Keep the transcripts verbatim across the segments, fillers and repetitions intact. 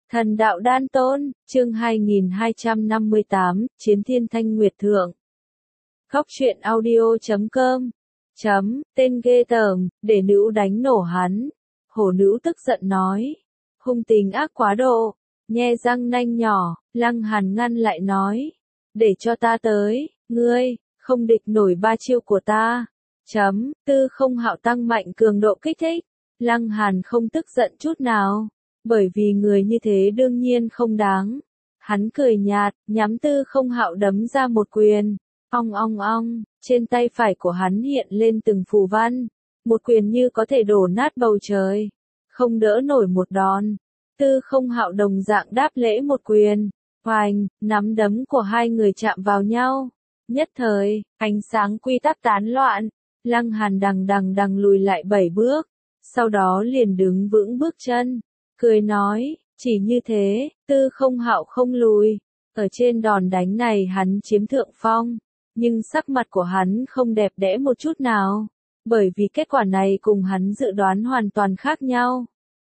Thần đạo đan tôn, chương hai nghìn hai trăm năm mươi tám, Chiến Thiên Thanh Nguyệt Thượng. Khóc chuyện audio chấm com. Chấm, tên ghê tởm, để nữ đánh nổ hắn. Hổ nữ tức giận nói. Hung tình ác quá độ, nhe răng nanh nhỏ, Lăng Hàn ngăn lại nói. Để cho ta tới, ngươi, không địch nổi ba chiêu của ta. Chấm, tư không hạo tăng mạnh cường độ kích thích. Lăng Hàn không tức giận chút nào. Bởi vì người như thế đương nhiên không đáng. Hắn cười nhạt, nhắm tư không hạo đấm ra một quyền. Ong ong ong, trên tay phải của hắn hiện lên từng phù văn. Một quyền như có thể đổ nát bầu trời. Không đỡ nổi một đòn. Tư không hạo đồng dạng đáp lễ một quyền. Hoành, nắm đấm của hai người chạm vào nhau. Nhất thời, ánh sáng quy tắc tán loạn. Lăng Hàn đằng đằng đằng lùi lại bảy bước. Sau đó liền đứng vững bước chân. Cười nói, chỉ như thế, tư không hạo không lùi. Ở trên đòn đánh này hắn chiếm thượng phong. Nhưng sắc mặt của hắn không đẹp đẽ một chút nào. Bởi vì kết quả này cùng hắn dự đoán hoàn toàn khác nhau.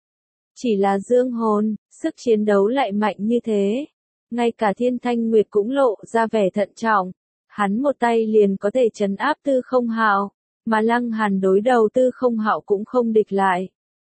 Chỉ là dương hồn, sức chiến đấu lại mạnh như thế. Ngay cả Thiên Thanh Nguyệt cũng lộ ra vẻ thận trọng. Hắn một tay liền có thể trấn áp tư không hạo. Mà Lăng Hàn đối đầu tư không hạo cũng không địch lại.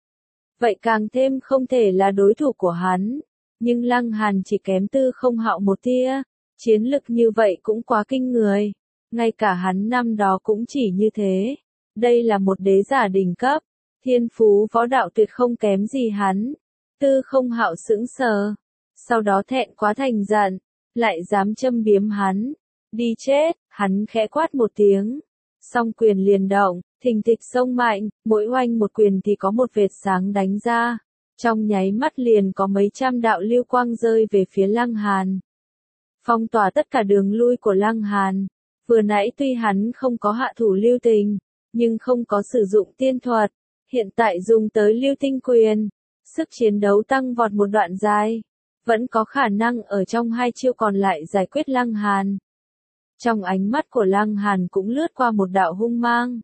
Vậy càng thêm không thể là đối thủ của hắn. Nhưng Lăng Hàn chỉ kém tư không hạo một tia. Chiến lực như vậy cũng quá kinh người. Ngay cả hắn năm đó cũng chỉ như thế. Đây là một đế giả đỉnh cấp. Thiên phú võ đạo tuyệt không kém gì hắn. Tư không hạo sững sờ. Sau đó thẹn quá thành giận. Lại dám châm biếm hắn. Đi chết, hắn khẽ quát một tiếng. Song quyền liền động, thình thịch xông mạnh, mỗi oanh một quyền thì có một vệt sáng đánh ra. Trong nháy mắt liền có mấy trăm đạo lưu quang rơi về phía Lăng Hàn. Phong tỏa tất cả đường lui của Lăng Hàn. Vừa nãy tuy hắn không có hạ thủ lưu tình, nhưng không có sử dụng tiên thuật. Hiện tại dùng tới lưu tinh quyền. Sức chiến đấu tăng vọt một đoạn dài. Vẫn có khả năng ở trong hai chiêu còn lại giải quyết Lăng Hàn. Trong ánh mắt của Lăng Hàn cũng lướt qua một đạo hung mang.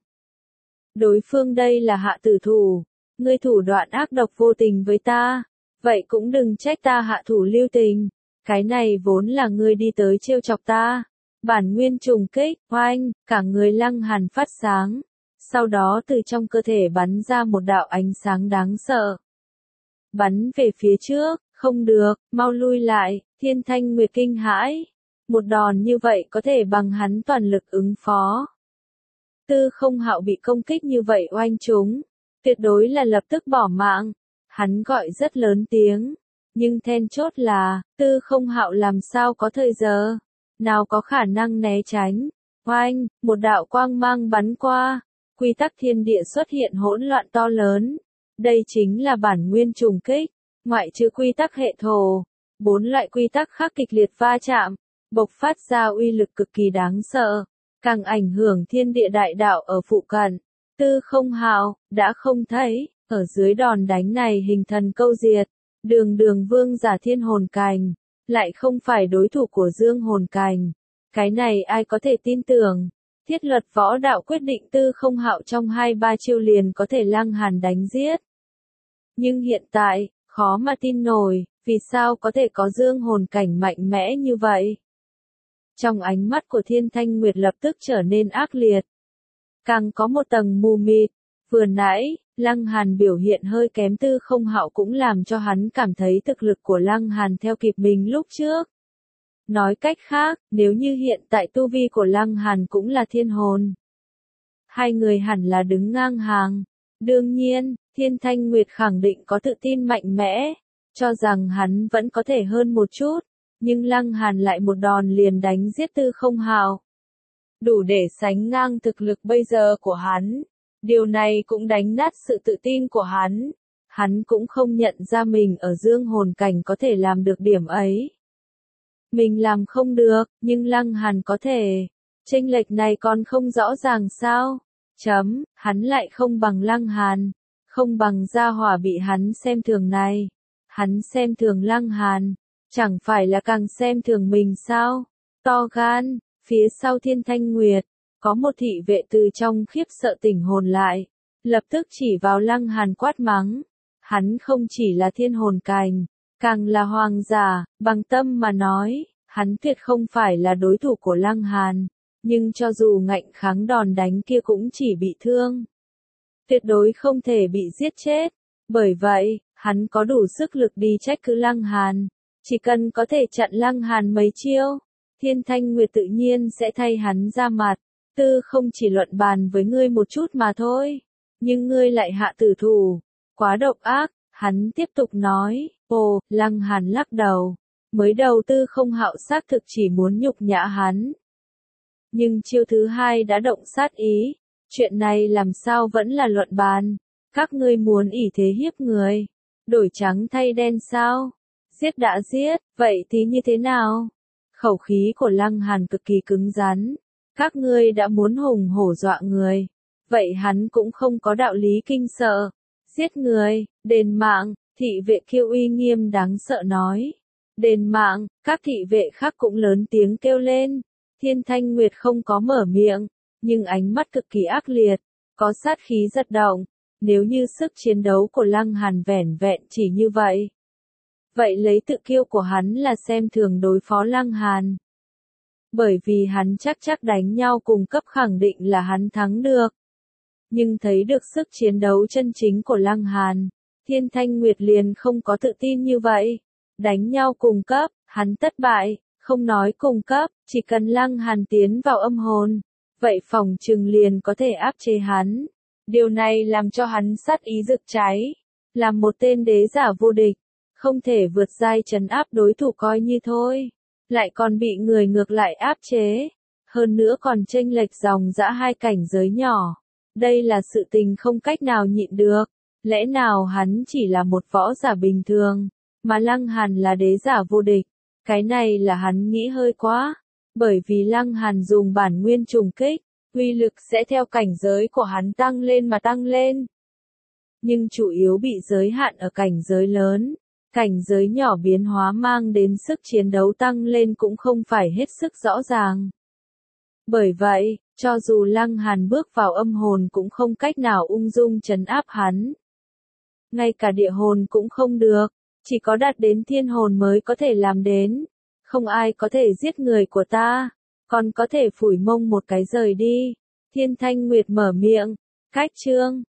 Đối phương đây là hạ tử thủ. Ngươi thủ đoạn ác độc vô tình với ta. Vậy cũng đừng trách ta hạ thủ lưu tình. Cái này vốn là ngươi đi tới trêu chọc ta. Bản nguyên trùng kích, oanh, cả người Lăng Hàn phát sáng. Sau đó từ trong cơ thể bắn ra một đạo ánh sáng đáng sợ. Bắn về phía trước, không được, mau lui lại, Thiên Thanh Nguyệt kinh hãi. Một đòn như vậy có thể bằng hắn toàn lực ứng phó. Tư không hạo bị công kích như vậy oanh trúng. Tuyệt đối là lập tức bỏ mạng. Hắn gọi rất lớn tiếng. Nhưng then chốt là, tư không hạo làm sao có thời giờ. Nào có khả năng né tránh. Oanh, một đạo quang mang bắn qua. Quy tắc thiên địa xuất hiện hỗn loạn to lớn. Đây chính là bản nguyên trùng kích. Ngoại trừ quy tắc hệ thổ. Bốn loại quy tắc khác kịch liệt va chạm. Bộc phát ra uy lực cực kỳ đáng sợ, càng ảnh hưởng thiên địa đại đạo ở phụ cận. Tư không hạo, đã không thấy, ở dưới đòn đánh này hình thần câu diệt, đường đường vương giả thiên hồn cành, lại không phải đối thủ của dương hồn cành. Cái này ai có thể tin tưởng, thiết luật võ đạo quyết định tư không hạo trong hai ba chiêu liền có thể Lăng Hàn đánh giết. Nhưng hiện tại, khó mà tin nổi, vì sao có thể có dương hồn cảnh mạnh mẽ như vậy? Trong ánh mắt của Thiên Thanh Nguyệt lập tức trở nên ác liệt. Càng có một tầng mù mịt. Vừa nãy, Lăng Hàn biểu hiện hơi kém tư không hạo cũng làm cho hắn cảm thấy thực lực của Lăng Hàn theo kịp mình lúc trước. Nói cách khác, nếu như hiện tại tu vi của Lăng Hàn cũng là thiên hồn. Hai người hẳn là đứng ngang hàng. Đương nhiên, Thiên Thanh Nguyệt khẳng định có tự tin mạnh mẽ. Cho rằng hắn vẫn có thể hơn một chút. Nhưng Lăng Hàn lại một đòn liền đánh giết tư không hạo. Đủ để sánh ngang thực lực bây giờ của hắn. Điều này cũng đánh nát sự tự tin của hắn. Hắn cũng không nhận ra mình ở dương hồn cảnh có thể làm được điểm ấy. Mình làm không được, nhưng Lăng Hàn có thể. Chênh lệch này còn không rõ ràng sao? Chấm, hắn lại không bằng Lăng Hàn. Không bằng gia hỏa bị hắn xem thường này. Hắn xem thường Lăng Hàn. Chẳng phải là càng xem thường mình sao? To gan, phía sau Thiên Thanh Nguyệt, có một thị vệ từ trong khiếp sợ tỉnh hồn lại, lập tức chỉ vào Lăng Hàn quát mắng. Hắn không chỉ là thiên hồn cành, Càng là hoàng giả, bằng tâm mà nói, hắn tuyệt không phải là đối thủ của Lăng Hàn, nhưng cho dù ngạnh kháng đòn đánh kia cũng chỉ bị thương. Tuyệt đối không thể bị giết chết. Bởi vậy, hắn có đủ sức lực đi trách cứ Lăng Hàn. Chỉ cần có thể chặn Lăng Hàn mấy chiêu, Thiên Thanh Nguyệt tự nhiên sẽ thay hắn ra mặt. Tư không chỉ luận bàn với ngươi một chút mà thôi, nhưng ngươi lại hạ tử thủ, quá độc ác. Hắn tiếp tục nói, ồ, Lăng Hàn lắc đầu, mới đầu Tư không hạo xác thực chỉ muốn nhục nhã hắn. Nhưng chiêu thứ hai đã động sát ý, chuyện này làm sao vẫn là luận bàn, các ngươi muốn ỷ thế hiếp người, đổi trắng thay đen sao, giết đã giết, vậy thì như thế nào? Khẩu khí của Lăng Hàn cực kỳ cứng rắn, các ngươi đã muốn hùng hổ dọa người, vậy hắn cũng không có đạo lý kinh sợ. Giết người, đền mạng, thị vệ kêu uy nghiêm đáng sợ nói. Đền mạng, các thị vệ khác cũng lớn tiếng kêu lên. Thiên Thanh Nguyệt không có mở miệng, nhưng ánh mắt cực kỳ ác liệt, có sát khí giật động. Nếu như sức chiến đấu của Lăng Hàn vẻn vẹn chỉ như vậy, vậy lấy tự kiêu của hắn là xem thường đối phó Lăng Hàn. Bởi vì hắn chắc chắc đánh nhau cùng cấp khẳng định là hắn thắng được. Nhưng thấy được sức chiến đấu chân chính của Lăng Hàn, Thiên Thanh Nguyệt liền không có tự tin như vậy. Đánh nhau cùng cấp, hắn thất bại, không nói cùng cấp, chỉ cần Lăng Hàn tiến vào âm hồn, vậy phòng trừng liền có thể áp chế hắn. Điều này làm cho hắn sát ý rực cháy, làm một tên đế giả vô địch, không thể vượt giai trấn áp đối thủ coi như thôi, lại còn bị người ngược lại áp chế, hơn nữa còn chênh lệch dòng dã hai cảnh giới nhỏ. Đây là sự tình không cách nào nhịn được, lẽ nào hắn chỉ là một võ giả bình thường, mà Lăng Hàn là đế giả vô địch, cái này là hắn nghĩ hơi quá, bởi vì Lăng Hàn dùng bản nguyên trùng kích, uy lực sẽ theo cảnh giới của hắn tăng lên mà tăng lên. Nhưng chủ yếu bị giới hạn ở cảnh giới lớn, cảnh giới nhỏ biến hóa mang đến sức chiến đấu tăng lên cũng không phải hết sức rõ ràng. Bởi vậy, cho dù Lăng Hàn bước vào âm hồn cũng không cách nào ung dung trấn áp hắn. Ngay cả địa hồn cũng không được, chỉ có đạt đến thiên hồn mới có thể làm đến. Không ai có thể giết người của ta, còn có thể phủi mông một cái rời đi. Thiên Thanh Nguyệt mở miệng, cách chương.